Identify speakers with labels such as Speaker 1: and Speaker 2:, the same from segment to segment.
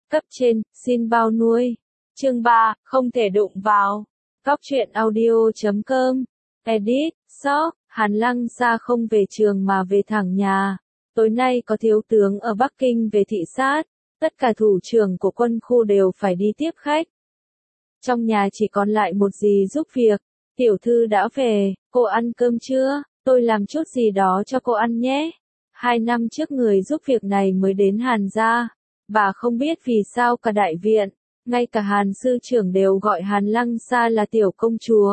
Speaker 1: Cấp trên, xin bao nuôi. Chương 3, không thể đụng vào. Góc truyện audio.com. Edit, shop, Hàn Lăng Sa không về trường mà về thẳng nhà. Tối nay có thiếu tướng ở Bắc Kinh về thị sát, tất cả thủ trưởng của quân khu đều phải đi tiếp khách. Trong nhà chỉ còn lại một dì giúp việc. Tiểu thư đã về, cô ăn cơm chưa? Tôi làm chút gì đó cho cô ăn nhé. 2 năm trước người giúp việc này mới đến Hàn gia. Bà không biết vì sao cả đại viện, ngay cả Hàn sư trưởng đều gọi Hàn Lăng Sa là tiểu công chúa.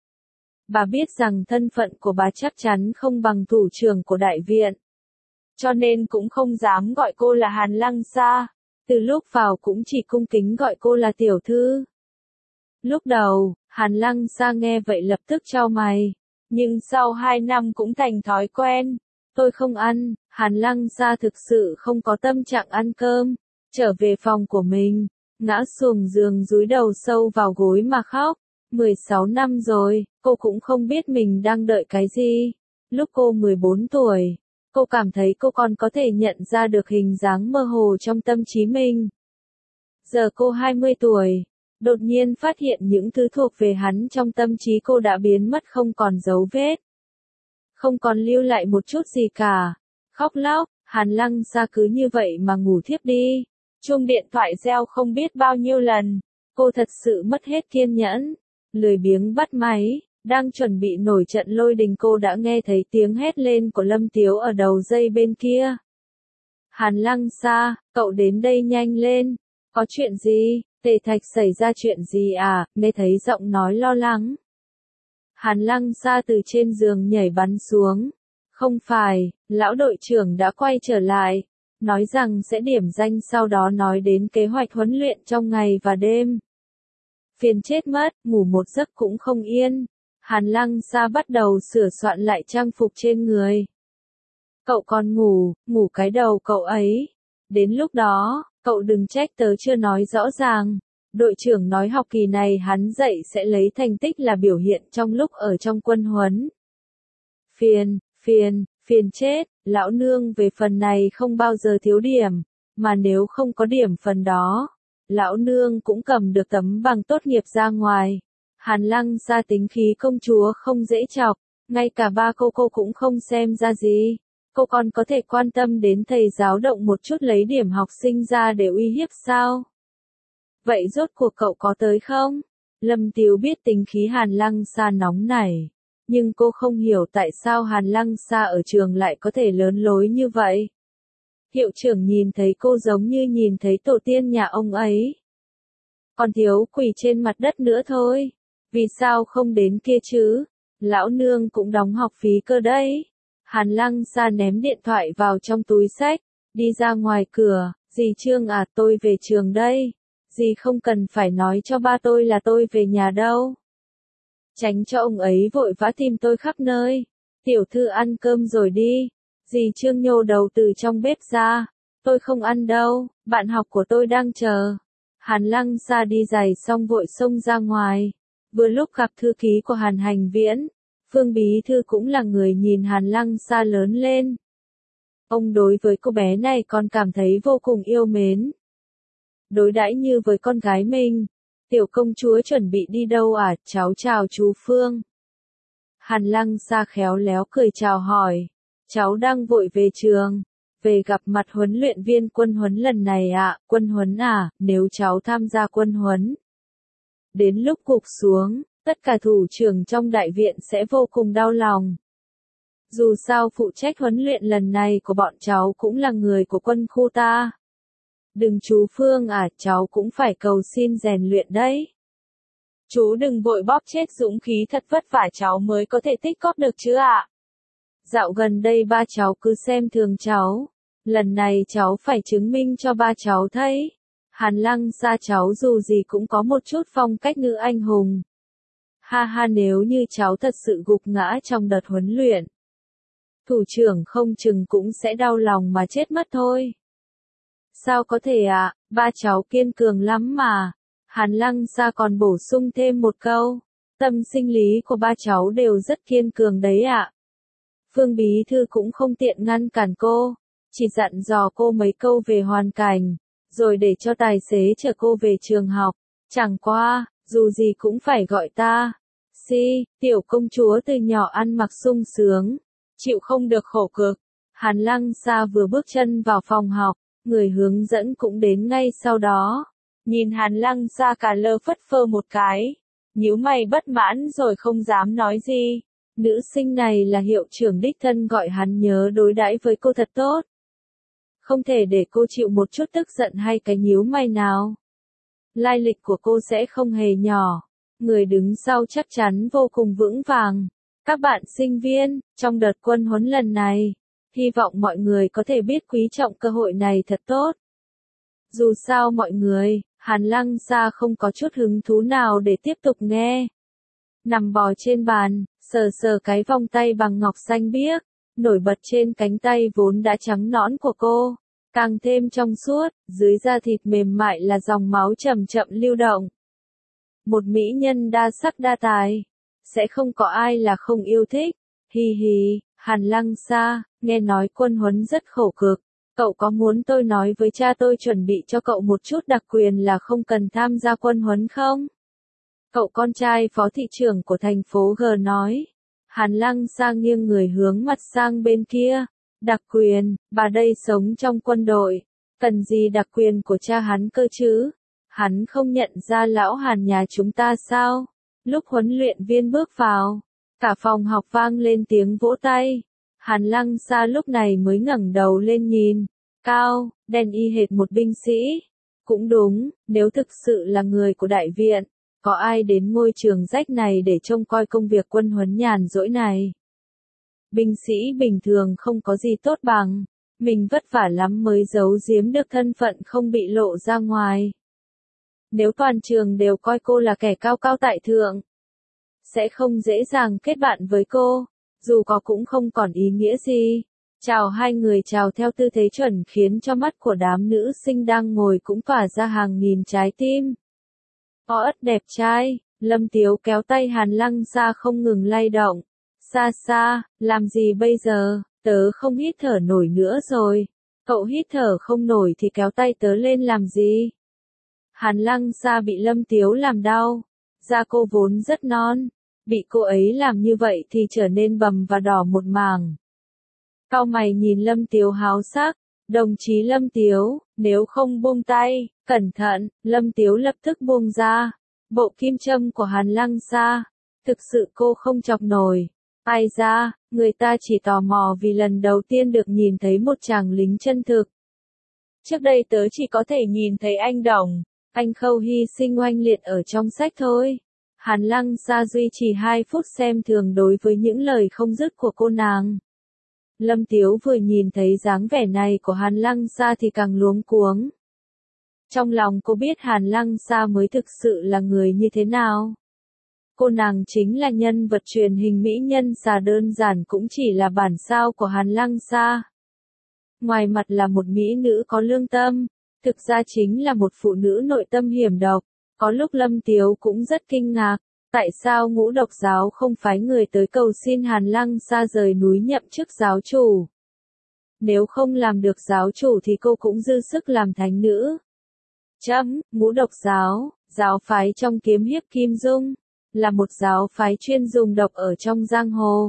Speaker 1: Bà biết rằng thân phận của bà chắc chắn không bằng thủ trưởng của đại viện, cho nên cũng không dám gọi cô là Hàn Lăng Sa. Từ lúc vào cũng chỉ cung kính gọi cô là tiểu thư. Lúc đầu, Hàn Lăng Sa nghe vậy lập tức chau mày, nhưng sau 2 năm cũng thành thói quen. Tôi không ăn. Hàn Lăng Sa thực sự không có tâm trạng ăn cơm, trở về phòng của mình, ngã xuống giường dúi đầu sâu vào gối mà khóc. 16 năm rồi, cô cũng không biết mình đang đợi cái gì. Lúc cô 14 tuổi, cô cảm thấy cô còn có thể nhận ra được hình dáng mơ hồ trong tâm trí mình. Giờ cô 20 tuổi, đột nhiên phát hiện những thứ thuộc về hắn trong tâm trí cô đã biến mất không còn dấu vết. Không còn lưu lại một chút gì cả. Khóc lóc, Hàn Lăng Sa cứ như vậy mà ngủ thiếp đi. Chuông điện thoại reo không biết bao nhiêu lần. Cô thật sự mất hết kiên nhẫn, lười biếng bắt máy. Đang chuẩn bị nổi trận lôi đình cô đã nghe thấy tiếng hét lên của Lâm Tiếu ở đầu dây bên kia. Hàn Lăng Sa, cậu đến đây nhanh lên. Có chuyện gì? Tề Thạch xảy ra chuyện gì à? Nghe thấy giọng nói lo lắng. Hàn Lăng Sa từ trên giường nhảy bắn xuống. Không phải, lão đội trưởng đã quay trở lại, nói rằng sẽ điểm danh, sau đó nói đến kế hoạch huấn luyện trong ngày và đêm. Phiền chết mất, ngủ một giấc cũng không yên. Hàn Lăng Sa bắt đầu sửa soạn lại trang phục trên người. Cậu còn ngủ cái đầu cậu ấy. Đến lúc đó, cậu đừng trách tớ chưa nói rõ ràng. Đội trưởng nói học kỳ này hắn dạy sẽ lấy thành tích là biểu hiện trong lúc ở trong quân huấn. Phiền chết, lão nương về phần này không bao giờ thiếu điểm, mà nếu không có điểm phần đó, lão nương cũng cầm được tấm bằng tốt nghiệp ra ngoài. Hàn Lăng Sa tính khí công chúa không dễ chọc, ngay cả ba cô cũng không xem ra gì. Cô còn có thể quan tâm đến thầy giáo động một chút lấy điểm học sinh ra để uy hiếp sao? Vậy rốt cuộc cậu có tới không? Lâm Tiếu biết tính khí Hàn Lăng Sa nóng nảy, nhưng cô không hiểu tại sao Hàn Lăng Sa ở trường lại có thể lớn lối như vậy. Hiệu trưởng nhìn thấy cô giống như nhìn thấy tổ tiên nhà ông ấy. Còn thiếu quỳ trên mặt đất nữa thôi. Vì sao không đến kia chứ? Lão nương cũng đóng học phí cơ đấy. Hàn Lăng Sa ném điện thoại vào trong túi xách, đi ra ngoài cửa. Dì Trương à, tôi về trường đây. Dì không cần phải nói cho ba tôi là tôi về nhà đâu. Tránh cho ông ấy vội vã tìm tôi khắp nơi. Tiểu thư ăn cơm rồi đi. Dì Trương nhô đầu từ trong bếp ra. Tôi không ăn đâu, bạn học của tôi đang chờ. Hàn Lăng Sa đi giày xong vội xông ra ngoài. Vừa lúc gặp thư ký của Hàn Hành Viễn. Phương Bí Thư cũng là người nhìn Hàn Lăng Sa lớn lên. Ông đối với cô bé này còn cảm thấy vô cùng yêu mến. Đối đãi như với con gái mình. Tiểu công chúa chuẩn bị đi đâu à? Cháu chào chú Phương. Hàn Lăng Sa khéo léo cười chào hỏi. Cháu đang vội về trường. Về gặp mặt huấn luyện viên quân huấn lần này ạ. Quân huấn à? Nếu cháu tham gia quân huấn, đến lúc gục xuống, tất cả thủ trưởng trong đại viện sẽ vô cùng đau lòng. Dù sao phụ trách huấn luyện lần này của bọn cháu cũng là người của quân khu ta. Đừng chú Phương à, cháu cũng phải cầu xin rèn luyện đấy. Chú đừng vội bóp chết dũng khí, thật vất vả cháu mới có thể tích góp được chứ ạ. Dạo gần đây ba cháu cứ xem thường cháu. Lần này cháu phải chứng minh cho ba cháu thấy. Hàn Lăng Sa cháu dù gì cũng có một chút phong cách nữ anh hùng. Ha ha, nếu như cháu thật sự gục ngã trong đợt huấn luyện, thủ trưởng không chừng cũng sẽ đau lòng mà chết mất thôi. Sao có thể ạ, ba cháu kiên cường lắm mà. Hàn Lăng Sa còn bổ sung thêm một câu. Tâm sinh lý của ba cháu đều rất kiên cường đấy ạ. Phương Bí Thư cũng không tiện ngăn cản cô, chỉ dặn dò cô mấy câu về hoàn cảnh. rồi để cho tài xế chở cô về trường học. Chẳng qua, dù gì cũng phải gọi ta. Tiểu công chúa từ nhỏ ăn mặc sung sướng, chịu không được khổ cực. Hàn Lăng Sa vừa bước chân vào phòng học, người hướng dẫn cũng đến ngay sau đó. Nhìn Hàn Lăng Sa cả lơ phất phơ một cái, nhíu mày bất mãn rồi không dám nói gì. Nữ sinh này là hiệu trưởng đích thân gọi hắn nhớ đối đãi với cô thật tốt. Không thể để cô chịu một chút tức giận hay cái nhíu mày nào. Lai lịch của cô sẽ không hề nhỏ. Người đứng sau chắc chắn vô cùng vững vàng. Các bạn sinh viên, trong đợt quân huấn lần này, hy vọng mọi người có thể biết quý trọng cơ hội này thật tốt. Dù sao mọi người, Hàn Lăng Sa không có chút hứng thú nào để tiếp tục nghe. Nằm bò trên bàn, sờ sờ cái vòng tay bằng ngọc xanh biếc, nổi bật trên cánh tay vốn đã trắng nõn của cô, càng thêm trong suốt, dưới da thịt mềm mại là dòng máu chậm chậm lưu động. Một mỹ nhân đa sắc đa tài, sẽ không có ai là không yêu thích. Hi hi, Hàn Lăng Sa, nghe nói quân huấn rất khổ cực, cậu có muốn tôi nói với cha tôi chuẩn bị cho cậu một chút đặc quyền là không cần tham gia quân huấn không? Cậu con trai phó thị trưởng của thành phố G nói. Hàn Lăng Sa nghiêng người hướng mặt sang bên kia. Đặc quyền, bà đây sống trong quân đội, cần gì đặc quyền của cha hắn cơ chứ? Hắn không nhận ra lão Hàn nhà chúng ta sao? Lúc huấn luyện viên bước vào, cả phòng học vang lên tiếng vỗ tay. Hàn Lăng Sa lúc này mới ngẩng đầu lên nhìn. Cao, đen y hệt một binh sĩ. Cũng đúng, nếu thực sự là người của đại viện, có ai đến ngôi trường rách này để trông coi công việc quân huấn nhàn rỗi này? Binh sĩ bình thường không có gì tốt bằng, mình vất vả lắm mới giấu giếm được thân phận không bị lộ ra ngoài. Nếu toàn trường đều coi cô là kẻ cao cao tại thượng, sẽ không dễ dàng kết bạn với cô, dù có cũng không còn ý nghĩa gì. Chào hai người chào theo tư thế chuẩn khiến cho mắt của đám nữ sinh đang ngồi cũng tỏa ra hàng nghìn trái tim. Ất đẹp trai, Lâm Tiếu kéo tay Hàn Lăng Sa không ngừng lay động. Sa, làm gì bây giờ, tớ không hít thở nổi nữa rồi. Cậu hít thở không nổi thì kéo tay tớ lên làm gì? Hàn Lăng Sa bị Lâm Tiếu làm đau. Da cô vốn rất non, bị cô ấy làm như vậy thì trở nên bầm và đỏ một mảng. Cau mày nhìn Lâm Tiếu háo sắc. Đồng chí Lâm Tiếu, nếu không buông tay, cẩn thận. Lâm Tiếu lập tức buông ra bộ kim châm của Hàn Lăng Sa. Thực sự cô không chọc nổi. Ai ra, người ta chỉ tò mò vì lần đầu tiên được nhìn thấy một chàng lính chân thực. Trước đây tớ chỉ có thể nhìn thấy anh Đồng, anh Khâu hy sinh oanh liệt ở trong sách thôi. Hàn Lăng Sa duy trì 2 phút xem thường đối với những lời không dứt của cô nàng. Lâm Tiếu vừa nhìn thấy dáng vẻ này của Hàn Lăng Sa thì càng luống cuống. Trong lòng cô biết Hàn Lăng Sa mới thực sự là người như thế nào. Cô nàng chính là nhân vật truyền hình mỹ nhân xà đơn giản cũng chỉ là bản sao của Hàn Lăng Sa. Ngoài mặt là một mỹ nữ có lương tâm, thực ra chính là một phụ nữ nội tâm hiểm độc. Có lúc Lâm Tiếu cũng rất kinh ngạc, tại sao Ngũ Độc giáo không phái người tới cầu xin Hàn Lăng Sa rời núi nhậm chức giáo chủ. Nếu không làm được giáo chủ thì cô cũng dư sức làm thánh nữ. Ngũ Độc giáo, giáo phái trong kiếm hiệp Kim Dung, là một giáo phái chuyên dùng độc ở trong giang hồ.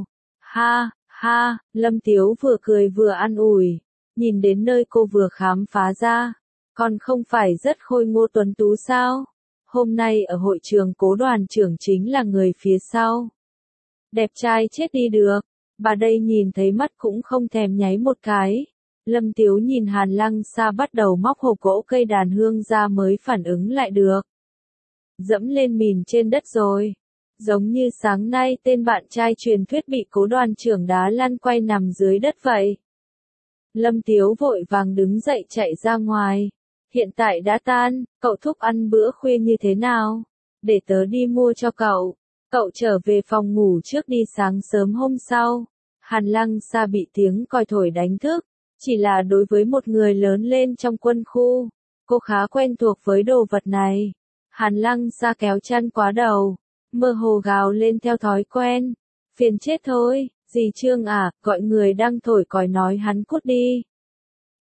Speaker 1: Ha, Lâm Tiếu vừa cười vừa an ủi, nhìn đến nơi cô vừa khám phá ra, còn không phải rất khôi ngô tuấn tú sao? Hôm nay ở hội trường Cố đoàn trưởng chính là người phía sau. Đẹp trai chết đi được, bà đây nhìn thấy mắt cũng không thèm nháy một cái. Lâm Tiếu nhìn Hàn Lăng Sa bắt đầu móc hộp gỗ cây đàn hương ra mới phản ứng lại được. Dẫm lên mìn trên đất rồi. Giống như sáng nay tên bạn trai truyền thuyết bị Cố đoàn trưởng đá lăn quay nằm dưới đất vậy. Lâm Tiếu vội vàng đứng dậy chạy ra ngoài. Hiện tại đã tan, cậu thúc ăn bữa khuya như thế nào? Để tớ đi mua cho cậu. Cậu trở về phòng ngủ trước đi, sáng sớm hôm sau. Hàn Lăng Sa bị tiếng còi thổi đánh thức. Chỉ là đối với một người lớn lên trong quân khu, cô khá quen thuộc với đồ vật này. Hàn Lăng Sa kéo chăn quá đầu, mơ hồ gào lên theo thói quen. Phiền chết thôi, dì Trương à, gọi người đang thổi còi nói hắn cút đi.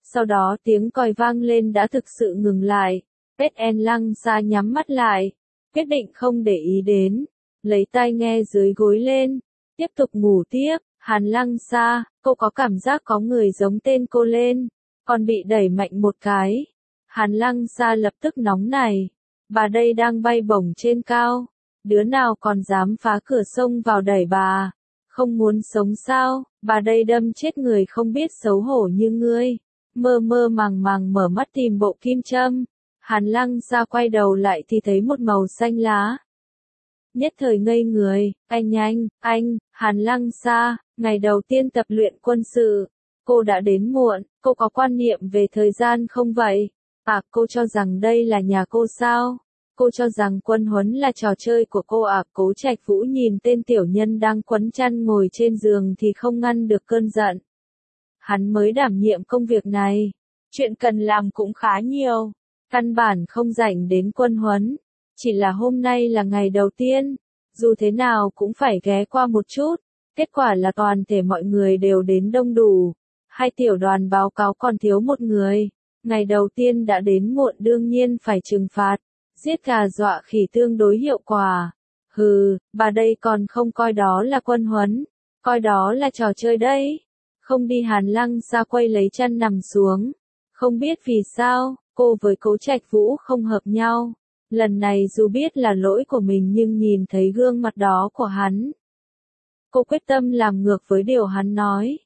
Speaker 1: Sau đó tiếng còi vang lên đã thực sự ngừng lại. Bết Lăng Sa nhắm mắt lại, quyết định không để ý đến, lấy tai nghe dưới gối lên, tiếp tục ngủ tiếp. Hàn Lăng Sa, cô có cảm giác có người giống tên cô lên, còn bị đẩy mạnh một cái. Hàn Lăng Sa lập tức nóng nảy, bà đây đang bay bổng trên cao, đứa nào còn dám phá cửa xông vào đẩy bà, không muốn sống sao, bà đây đâm chết người không biết xấu hổ như ngươi. Mơ mơ màng màng mở mắt tìm bộ kim châm, Hàn Lăng Sa quay đầu lại thì thấy một màu xanh lá. Nhất thời ngây người, anh, Hàn Lăng Sa, ngày đầu tiên tập luyện quân sự, cô đã đến muộn, cô có quan niệm về thời gian không vậy? À, cô cho rằng đây là nhà cô sao? Cô cho rằng quân huấn là trò chơi của cô à? Cố Trạch Vũ nhìn tên tiểu nhân đang quấn chăn ngồi trên giường thì không ngăn được cơn giận. Hắn mới đảm nhiệm công việc này, chuyện cần làm cũng khá nhiều, căn bản không rảnh đến quân huấn. Chỉ là hôm nay là ngày đầu tiên, dù thế nào cũng phải ghé qua một chút. Kết quả là toàn thể mọi người đều đến đông đủ. Hai tiểu đoàn báo cáo còn thiếu một người. Ngày đầu tiên đã đến muộn đương nhiên phải trừng phạt. Giết gà dọa khỉ tương đối hiệu quả. Hừ, bà đây còn không coi đó là quân huấn, coi đó là trò chơi đấy. Không đi. Hàn Lăng Sa quay lấy chăn nằm xuống. Không biết vì sao, cô với Cố Trạch Vũ không hợp nhau. Lần này dù biết là lỗi của mình nhưng nhìn thấy gương mặt đó của hắn, cô quyết tâm làm ngược với điều hắn nói.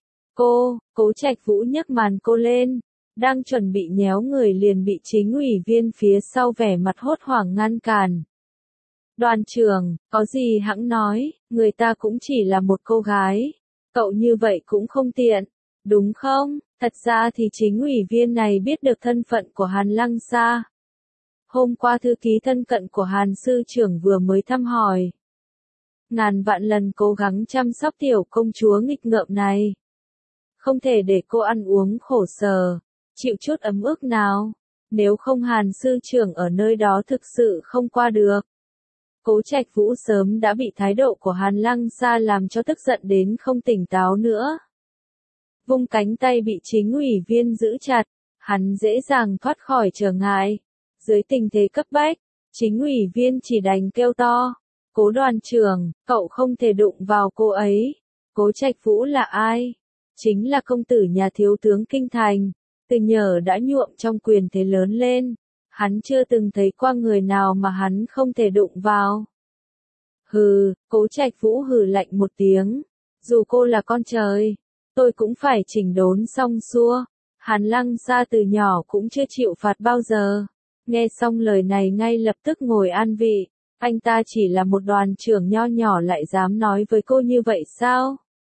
Speaker 1: Cố Trạch Vũ nhấc màn cô lên, đang chuẩn bị nhéo người liền bị chính ủy viên phía sau vẻ mặt hốt hoảng ngăn cản. Đoàn trưởng, có gì hẵng nói, người ta cũng chỉ là một cô gái, cậu như vậy cũng không tiện, đúng không? Thật ra thì chính ủy viên này biết được thân phận của Hàn Lăng Sa. Hôm qua thư ký thân cận của Hàn sư trưởng vừa mới thăm hỏi. Ngàn vạn lần cố gắng chăm sóc tiểu công chúa nghịch ngợm này. Không thể để cô ăn uống khổ sở, chịu chút ấm ức nào. Nếu không Hàn sư trưởng ở nơi đó thực sự không qua được. Cố Trạch Vũ sớm đã bị thái độ của Hàn Lăng Sa làm cho tức giận đến không tỉnh táo nữa. Vung cánh tay bị chính ủy viên giữ chặt, hắn dễ dàng thoát khỏi trở ngại. Dưới tình thế cấp bách, chính ủy viên chỉ đành kêu to. Cố đoàn trưởng, cậu không thể đụng vào cô ấy. Cố Trạch Vũ là ai? Chính là công tử nhà thiếu tướng Kinh Thành. Từ nhỏ đã nhuộm trong quyền thế lớn lên. Hắn chưa từng thấy qua người nào mà hắn không thể đụng vào. Hừ, Cố Trạch Vũ hừ lạnh một tiếng. Dù cô là con trời, tôi cũng phải chỉnh đốn xong xuôi. Hàn Lăng Sa từ nhỏ cũng chưa chịu phạt bao giờ. Nghe xong lời này ngay lập tức ngồi an vị. Anh ta chỉ là một đoàn trưởng nho nhỏ lại dám nói với cô như vậy sao?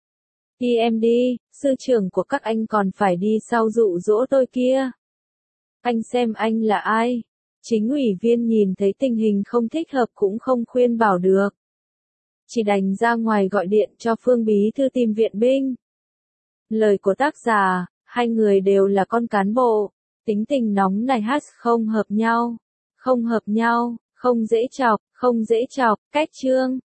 Speaker 1: Đi em đi, sư trưởng của các anh còn phải đi sau dụ dỗ tôi kia. Anh xem anh là ai? Chính ủy viên nhìn thấy tình hình không thích hợp cũng không khuyên bảo được. Chỉ đành ra ngoài gọi điện cho Phương bí thư tìm viện binh. Lời của tác giả, hai người đều là con cán bộ, tính tình nóng này không hợp nhau, không dễ chọc, cách chương.